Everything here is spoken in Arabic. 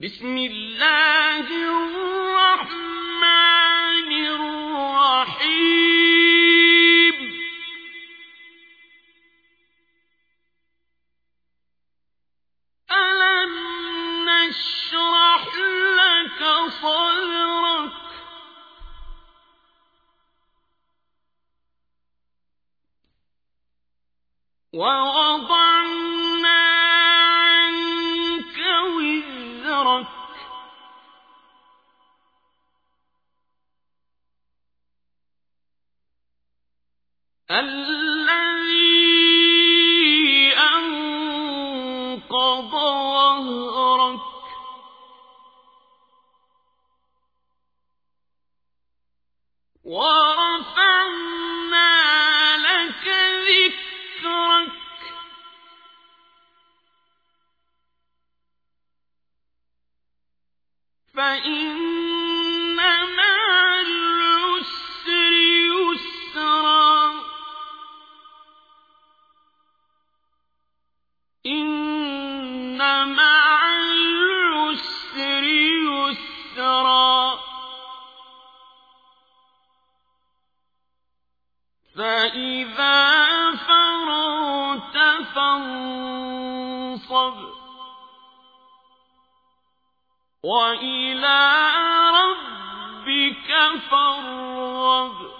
بسم الله الرحمن الرحيم ألم نشرح لك صدرك ووضعنا عنك وزرك الذي أنقض ظهرك ورفعنا لك ذكرك فإن مع العسر يسرا إن مع العسر يسرا فإذا فرغت فانصب وإلى ربك فارغب